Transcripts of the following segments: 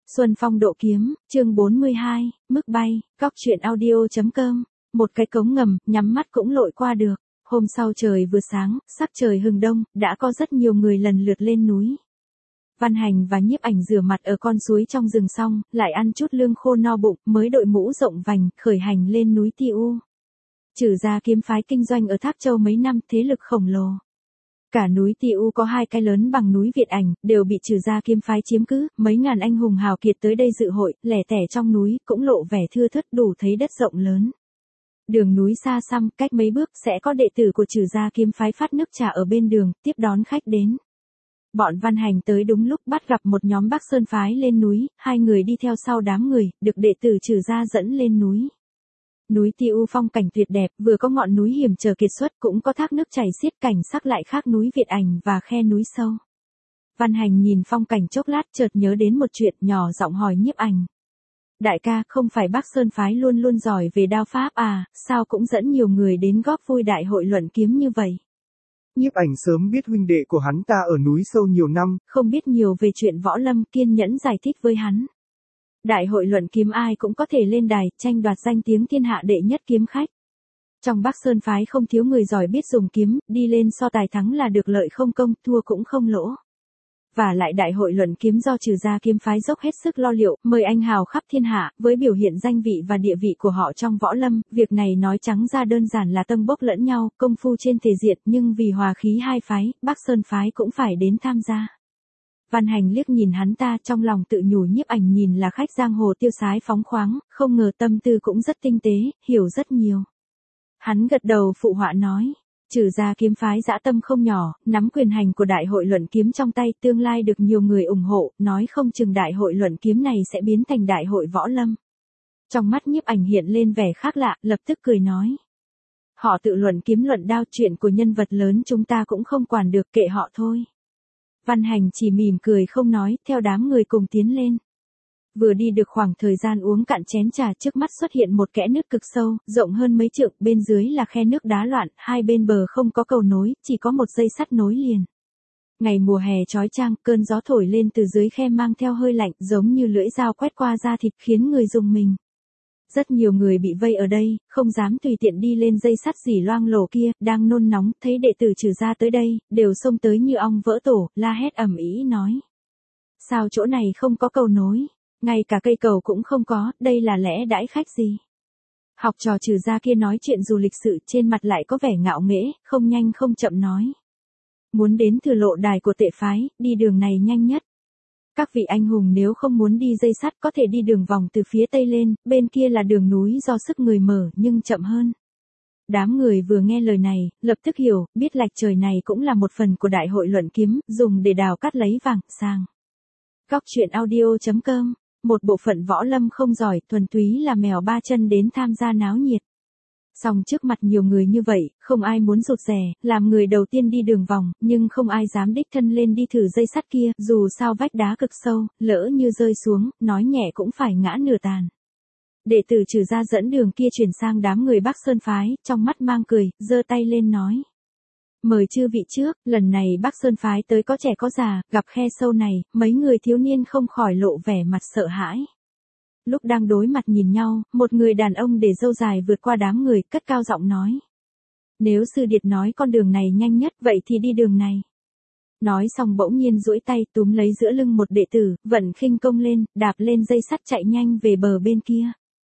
Xuân Phong độ kiếm, chương 42, mức bay, góc truyện audio.com, một cái cống ngầm, nhắm mắt cũng lội qua được. Hôm sau trời vừa sáng, sắc trời hừng đông, đã có rất nhiều người lần lượt lên núi. Văn Hành và Nhiếp Ảnh rửa mặt ở con suối trong rừng xong, lại ăn chút lương khô no bụng, mới đội mũ rộng vành, khởi hành lên núi Ti U. Trừ ra kiếm phái kinh doanh ở Thác Châu mấy năm, thế lực khổng lồ. Cả núi Ti U có hai cái lớn bằng núi Việt Ảnh, đều bị Trừ gia kiếm phái chiếm cứ, mấy ngàn anh hùng hào kiệt tới đây dự hội, lẻ tẻ trong núi, cũng lộ vẻ thưa thớt đủ thấy đất rộng lớn. Đường núi xa xăm, cách mấy bước sẽ có đệ tử của Trừ gia kiếm phái phát nước trà ở bên đường, tiếp đón khách đến. Bọn Văn Hành tới đúng lúc bắt gặp một nhóm Bắc Sơn phái lên núi, hai người đi theo sau đám người, được đệ tử Trừ gia dẫn lên núi. Núi Ti U phong cảnh tuyệt đẹp, vừa có ngọn núi hiểm trở kiệt xuất, cũng có thác nước chảy xiết, cảnh sắc lại khác núi Việt Ảnh và khe núi sâu. Văn Hành nhìn phong cảnh chốc lát, chợt nhớ đến một chuyện, nhỏ giọng hỏi Nhiếp Ảnh. Đại ca, không phải Bắc Sơn phái luôn luôn giỏi về đao pháp à, sao cũng dẫn nhiều người đến góp vui đại hội luận kiếm như vậy? Nhiếp Ảnh sớm biết huynh đệ của hắn ta ở núi sâu nhiều năm, không biết nhiều về chuyện võ lâm, kiên nhẫn giải thích với hắn. Đại hội luận kiếm ai cũng có thể lên đài, tranh đoạt danh tiếng thiên hạ đệ nhất kiếm khách. Trong Bắc Sơn phái không thiếu người giỏi biết dùng kiếm, đi lên so tài thắng là được lợi không công, thua cũng không lỗ. Và lại đại hội luận kiếm do Trừ gia kiếm phái dốc hết sức lo liệu, mời anh hào khắp thiên hạ, với biểu hiện danh vị và địa vị của họ trong võ lâm, việc này nói trắng ra đơn giản là tâng bốc lẫn nhau, công phu trên thể diện, nhưng vì hòa khí hai phái, Bắc Sơn phái cũng phải đến tham gia. Văn Hành liếc nhìn hắn ta, trong lòng tự nhủ Nhiếp Ảnh nhìn là khách giang hồ tiêu sái phóng khoáng, không ngờ tâm tư cũng rất tinh tế, hiểu rất nhiều. Hắn gật đầu phụ họa nói, Trừ gia kiếm phái dã tâm không nhỏ, nắm quyền hành của đại hội luận kiếm trong tay, tương lai được nhiều người ủng hộ, nói không chừng đại hội luận kiếm này sẽ biến thành đại hội võ lâm. Trong mắt Nhiếp Ảnh hiện lên vẻ khác lạ, lập tức cười nói. Họ tự luận kiếm luận đao, chuyện của nhân vật lớn chúng ta cũng không quản được, kệ họ thôi. Văn Hành chỉ mỉm cười không nói, theo đám người cùng tiến lên. Vừa đi được khoảng thời gian uống cạn chén trà, trước mắt xuất hiện một kẽ nước cực sâu, rộng hơn mấy trượng, bên dưới là khe nước đá loạn, hai bên bờ không có cầu nối, chỉ có một dây sắt nối liền. Ngày mùa hè chói chang, cơn gió thổi lên từ dưới khe mang theo hơi lạnh, giống như lưỡi dao quét qua da thịt khiến người rùng mình. Rất nhiều người bị vây ở đây, không dám tùy tiện đi lên dây sắt dỉ loang lổ kia, đang nôn nóng, thấy đệ tử Trừ gia tới đây, đều xông tới như ong vỡ tổ, la hét ầm ĩ nói. Sao chỗ này không có cầu nối? Ngay cả cây cầu cũng không có, đây là lẽ đãi khách gì? Học trò Trừ gia kia nói chuyện dù lịch sự, trên mặt lại có vẻ ngạo nghễ, không nhanh không chậm nói. Muốn đến Thừa Lộ đài của Tệ phái, đi đường này nhanh nhất. Các vị anh hùng nếu không muốn đi dây sắt có thể đi đường vòng từ phía tây lên, bên kia là đường núi do sức người mở nhưng chậm hơn. Đám người vừa nghe lời này, lập tức hiểu, biết lạch trời này cũng là một phần của đại hội luận kiếm, dùng để đào cắt lấy vàng, sang. Góc truyện audio.com, một bộ phận võ lâm không giỏi, thuần túy là mèo ba chân đến tham gia náo nhiệt. Song trước mặt nhiều người như vậy, không ai muốn rụt rè, làm người đầu tiên đi đường vòng, nhưng không ai dám đích thân lên đi thử dây sắt kia, dù sao vách đá cực sâu, lỡ như rơi xuống, nói nhẹ cũng phải ngã nửa tàn. Đệ tử Trừ gia dẫn đường kia chuyển sang đám người Bắc Sơn phái, trong mắt mang cười, giơ tay lên nói. Mời chư vị trước, lần này Bắc Sơn phái tới có trẻ có già, gặp khe sâu này, mấy người thiếu niên không khỏi lộ vẻ mặt sợ hãi. Lúc đang đối mặt nhìn nhau, một người đàn ông để râu dài vượt qua đám người, cất cao giọng nói. Nếu sư điệt nói con đường này nhanh nhất, vậy thì đi đường này. Nói xong bỗng nhiên duỗi tay túm lấy giữa lưng một đệ tử, vận khinh công lên, đạp lên dây sắt chạy nhanh về bờ bên kia.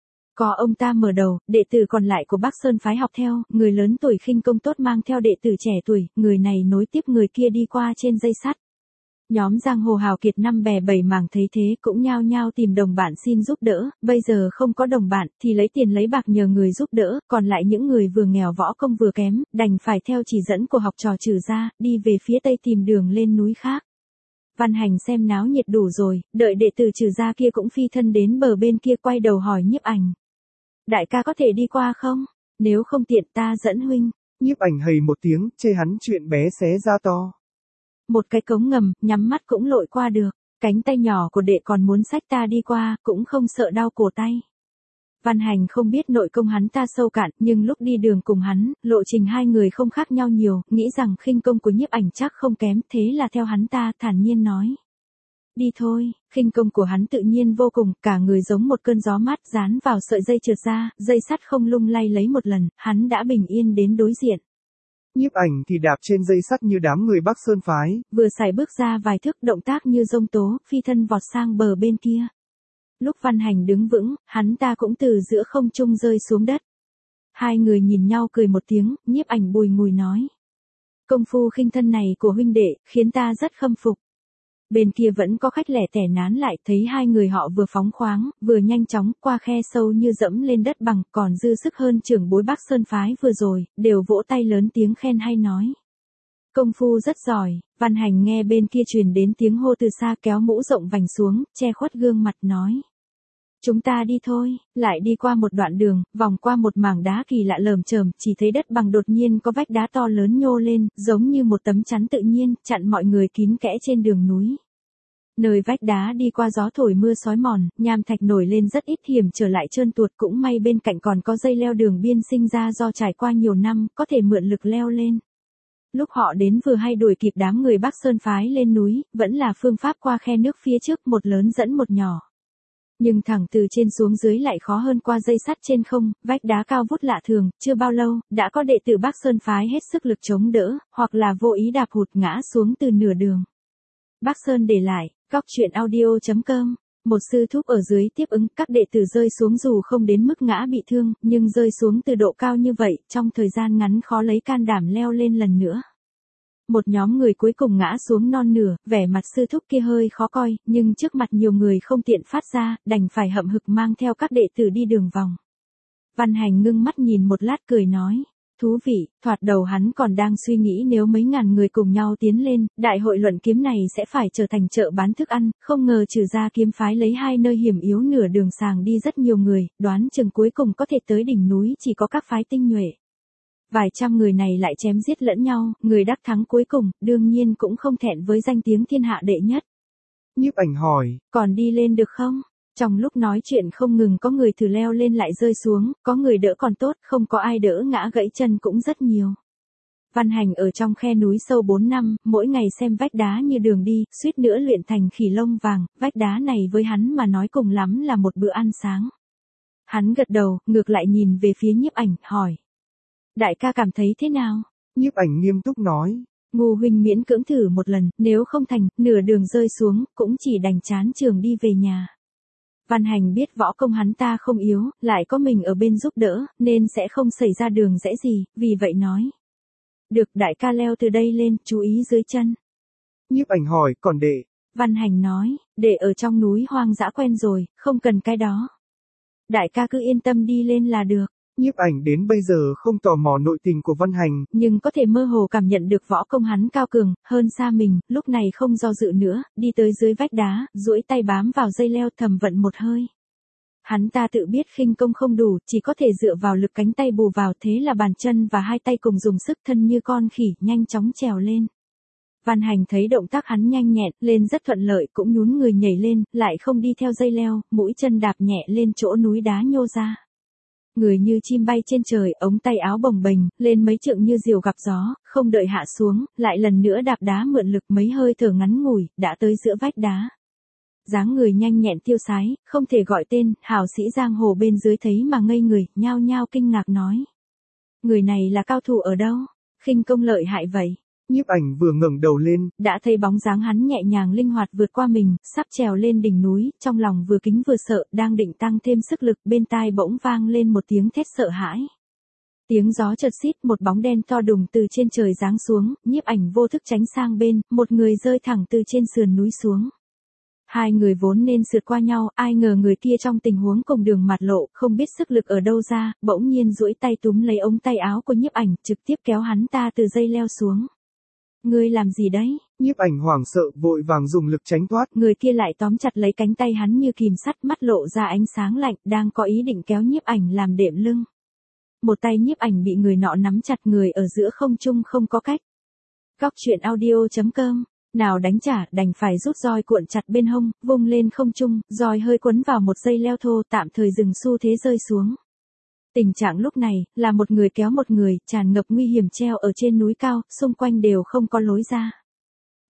Có ông ta mở đầu, đệ tử còn lại của Bắc Sơn phái học theo, người lớn tuổi khinh công tốt mang theo đệ tử trẻ tuổi, người này nối tiếp người kia đi qua trên dây sắt. Nhóm giang hồ hào kiệt năm bè bảy mảng thấy thế cũng nhao nhao tìm đồng bạn xin giúp đỡ, bây giờ không có đồng bạn thì lấy tiền lấy bạc nhờ người giúp đỡ, còn lại những người vừa nghèo võ công vừa kém, đành phải theo chỉ dẫn của học trò Trừ gia, đi về phía tây tìm đường lên núi khác. Văn Hành xem náo nhiệt đủ rồi, đợi đệ tử Trừ gia kia cũng phi thân đến bờ bên kia, quay đầu hỏi Nhiếp Ảnh. Đại ca có thể đi qua không? Nếu không tiện ta dẫn huynh. Nhiếp Ảnh hầy một tiếng, chê hắn chuyện bé xé ra to. Một cái cống ngầm, nhắm mắt cũng lội qua được, cánh tay nhỏ của đệ còn muốn xách ta đi qua, cũng không sợ đau cổ tay. Văn Hành không biết nội công hắn ta sâu cạn, nhưng lúc đi đường cùng hắn, lộ trình hai người không khác nhau nhiều, nghĩ rằng khinh công của Nhiếp Ảnh chắc không kém, thế là theo hắn ta, thản nhiên nói. Đi thôi, khinh công của hắn tự nhiên vô cùng, cả người giống một cơn gió mát dán vào sợi dây trượt ra, dây sắt không lung lay lấy một lần, hắn đã bình yên đến đối diện. Nhiếp ảnh thì đạp trên dây sắt như đám người Bắc Sơn phái. Vừa xài bước ra vài thước, động tác như dông tố, phi thân vọt sang bờ bên kia. Lúc Văn Hành đứng vững, hắn ta cũng từ giữa không trung rơi xuống đất. Hai người nhìn nhau cười một tiếng, Nhiếp Ảnh bùi ngùi nói. Công phu khinh thân này của huynh đệ, khiến ta rất khâm phục. Bên kia vẫn có khách lẻ tẻ nán lại, thấy hai người họ vừa phóng khoáng, vừa nhanh chóng, qua khe sâu như dẫm lên đất bằng, còn dư sức hơn trưởng bối Bắc Sơn phái vừa rồi, đều vỗ tay lớn tiếng khen hay nói. Công phu rất giỏi. Văn Hành nghe bên kia truyền đến tiếng hô từ xa, kéo mũ rộng vành xuống, che khuất gương mặt nói. Chúng ta đi thôi. Lại đi qua một đoạn đường, vòng qua một mảng đá kỳ lạ lởm chởm, chỉ thấy đất bằng đột nhiên có vách đá to lớn nhô lên, giống như một tấm chắn tự nhiên, chặn mọi người kín kẽ trên đường núi. Nơi vách đá đi qua gió thổi mưa xói mòn, nham thạch nổi lên rất ít, hiểm trở lại trơn tuột, cũng may bên cạnh còn có dây leo đường biên sinh ra do trải qua nhiều năm, có thể mượn lực leo lên. Lúc họ đến vừa hay đuổi kịp đám người Bắc Sơn phái lên núi, vẫn là phương pháp qua khe nước phía trước, một lớn dẫn một nhỏ. Nhưng thẳng từ trên xuống dưới lại khó hơn qua dây sắt trên không, vách đá cao vút lạ thường, chưa bao lâu, đã có đệ tử Bắc Sơn phái hết sức lực chống đỡ, hoặc là vô ý đạp hụt ngã xuống từ nửa đường. Bắc Sơn để lại, goctruyện.audio.com. Một sư thúc ở dưới tiếp ứng, các đệ tử rơi xuống dù không đến mức ngã bị thương, nhưng rơi xuống từ độ cao như vậy, trong thời gian ngắn khó lấy can đảm leo lên lần nữa. Một nhóm người cuối cùng ngã xuống non nửa, vẻ mặt sư thúc kia hơi khó coi, nhưng trước mặt nhiều người không tiện phát ra, đành phải hậm hực mang theo các đệ tử đi đường vòng. Văn Hành ngưng mắt nhìn một lát cười nói. Thú vị, thoạt đầu hắn còn đang suy nghĩ nếu mấy ngàn người cùng nhau tiến lên, đại hội luận kiếm này sẽ phải trở thành chợ bán thức ăn, không ngờ trừ ra kiếm phái lấy hai nơi hiểm yếu nửa đường sàng đi rất nhiều người, đoán chừng cuối cùng có thể tới đỉnh núi chỉ có các phái tinh nhuệ. Vài trăm người này lại chém giết lẫn nhau, người đắc thắng cuối cùng, đương nhiên cũng không thẹn với danh tiếng thiên hạ đệ nhất. Nhiếp Ảnh hỏi, còn đi lên được không? Trong lúc nói chuyện không ngừng có người thử leo lên lại rơi xuống, có người đỡ còn tốt, không có ai đỡ ngã gãy chân cũng rất nhiều. Văn Hành ở trong khe núi sâu 4 năm, mỗi ngày xem vách đá như đường đi, suýt nữa luyện thành khỉ lông vàng, vách đá này với hắn mà nói cùng lắm là một bữa ăn sáng. Hắn gật đầu, ngược lại nhìn về phía Nhiếp Ảnh, hỏi. Đại ca cảm thấy thế nào? Nhiếp Ảnh nghiêm túc nói. Ngô huynh miễn cưỡng thử một lần, nếu không thành, nửa đường rơi xuống, cũng chỉ đành chán trường đi về nhà. Văn Hành biết võ công hắn ta không yếu, lại có mình ở bên giúp đỡ, nên sẽ không xảy ra đường rẽ gì, vì vậy nói. Được, đại ca leo từ đây lên, chú ý dưới chân. Nhiếp Ảnh hỏi, còn đệ? Văn Hành nói, đệ ở trong núi hoang dã quen rồi, không cần cái đó. Đại ca cứ yên tâm đi lên là được. Nhiếp Ảnh đến bây giờ không tò mò nội tình của Văn Hành, nhưng có thể mơ hồ cảm nhận được võ công hắn cao cường, hơn xa mình, lúc này không do dự nữa, đi tới dưới vách đá, duỗi tay bám vào dây leo thầm vận một hơi. Hắn ta tự biết khinh công không đủ, chỉ có thể dựa vào lực cánh tay bù vào, thế là bàn chân và hai tay cùng dùng sức, thân như con khỉ, nhanh chóng trèo lên. Văn Hành thấy động tác hắn nhanh nhẹn, lên rất thuận lợi, cũng nhún người nhảy lên, lại không đi theo dây leo, mũi chân đạp nhẹ lên chỗ núi đá nhô ra. Người như chim bay trên trời, ống tay áo bồng bềnh, lên mấy trượng như diều gặp gió, không đợi hạ xuống, lại lần nữa đạp đá mượn lực, mấy hơi thở ngắn ngủi, đã tới giữa vách đá. Dáng người nhanh nhẹn tiêu sái, không thể gọi tên, hào sĩ giang hồ bên dưới thấy mà ngây người, nhao nhao kinh ngạc nói. Người này là cao thủ ở đâu? Khinh công lợi hại vậy. Nhiếp Ảnh vừa ngẩng đầu lên, đã thấy bóng dáng hắn nhẹ nhàng linh hoạt vượt qua mình, sắp trèo lên đỉnh núi, trong lòng vừa kính vừa sợ, đang định tăng thêm sức lực, bên tai bỗng vang lên một tiếng thét sợ hãi. Tiếng gió chợt xít, một bóng đen to đùng từ trên trời giáng xuống, Nhiếp Ảnh vô thức tránh sang bên, một người rơi thẳng từ trên sườn núi xuống. Hai người vốn nên sượt qua nhau, ai ngờ người kia trong tình huống cùng đường mặt lộ, không biết sức lực ở đâu ra, bỗng nhiên duỗi tay túm lấy ống tay áo của Nhiếp Ảnh, trực tiếp kéo hắn ta từ dây leo xuống. Ngươi làm gì đấy? Nhiếp Ảnh hoảng sợ, vội vàng dùng lực tránh thoát. Người kia lại tóm chặt lấy cánh tay hắn như kìm sắt, mắt lộ ra ánh sáng lạnh, đang có ý định kéo Nhiếp Ảnh làm đệm lưng. Một tay Nhiếp Ảnh bị người nọ nắm chặt, người ở giữa không trung không có cách. Goctruyện.audio.com. Nào đánh trả, đành phải rút roi cuộn chặt bên hông, vung lên không trung, roi hơi quấn vào một dây leo thô, tạm thời dừng xu thế rơi xuống. Tình trạng lúc này, là một người kéo một người, tràn ngập nguy hiểm treo ở trên núi cao, xung quanh đều không có lối ra.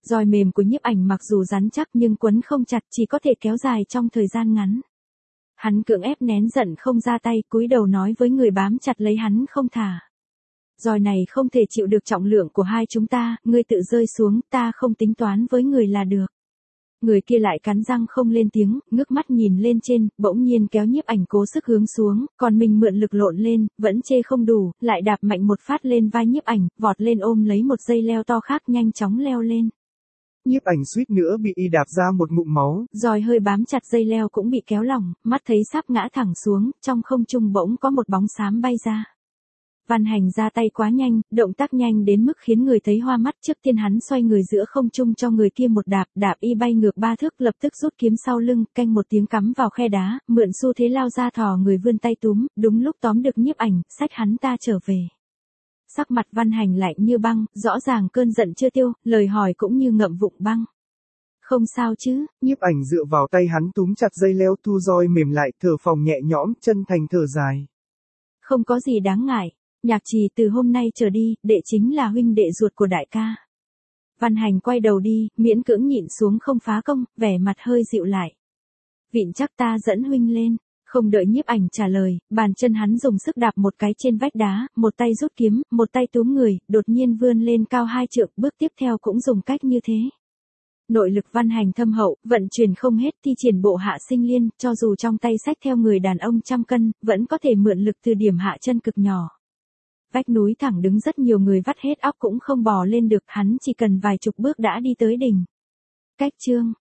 Roi mềm của nhiếp ảnh mặc dù rắn chắc nhưng quấn không chặt, chỉ có thể kéo dài trong thời gian ngắn. Hắn cưỡng ép nén giận không ra tay, cúi đầu nói với người bám chặt lấy hắn không thả. Roi này không thể chịu được trọng lượng của hai chúng ta, ngươi tự rơi xuống, ta không tính toán với người là được. Người kia lại cắn răng không lên tiếng, ngước mắt nhìn lên trên, bỗng nhiên kéo nhiếp ảnh cố sức hướng xuống, còn mình mượn lực lộn lên, vẫn chê không đủ, lại đạp mạnh một phát lên vai nhiếp ảnh, vọt lên ôm lấy một dây leo to khác nhanh chóng leo lên. Nhiếp ảnh suýt nữa bị y đạp ra một ngụm máu. Roi hơi bám chặt dây leo cũng bị kéo lỏng, mắt thấy sắp ngã thẳng xuống, trong không trung bỗng có một bóng xám bay ra. Văn Hành ra tay quá nhanh, động tác nhanh đến mức khiến người thấy hoa mắt. Trước tiên hắn xoay người giữa không trung cho người kia một đạp y bay ngược 3 thước, lập tức rút kiếm sau lưng, canh một tiếng cắm vào khe đá, mượn xu thế lao ra thò người vươn tay túm, đúng lúc tóm được nhiếp ảnh, xách hắn ta trở về. Sắc mặt Văn Hành lạnh như băng, rõ ràng cơn giận chưa tiêu, lời hỏi cũng như ngậm vụng băng. Không sao chứ? Nhiếp ảnh dựa vào tay hắn túm chặt dây leo, thu roi mềm lại, thở phào nhẹ nhõm, chân thành thở dài. Không có gì đáng ngại. Nhạc Trì, từ hôm nay trở đi, đệ chính là huynh đệ ruột của đại ca. Văn Hành quay đầu đi, miễn cưỡng nhịn xuống không phá công, vẻ mặt hơi dịu lại. Vịn chắc ta dẫn huynh lên. Không đợi nhiếp ảnh trả lời, bàn chân hắn dùng sức đạp một cái trên vách đá, một tay rút kiếm, một tay túm người, đột nhiên vươn lên cao 2 trượng, bước tiếp theo cũng dùng cách như thế. Nội lực Văn Hành thâm hậu, vận chuyển không hết, thi triển bộ hạ sinh liên, cho dù trong tay xách theo người đàn ông trăm cân, vẫn có thể mượn lực từ điểm hạ chân cực nhỏ. Vách núi thẳng đứng, rất nhiều người vắt hết óc cũng không bò lên được, hắn chỉ cần vài chục bước đã đi tới đỉnh. Cách chương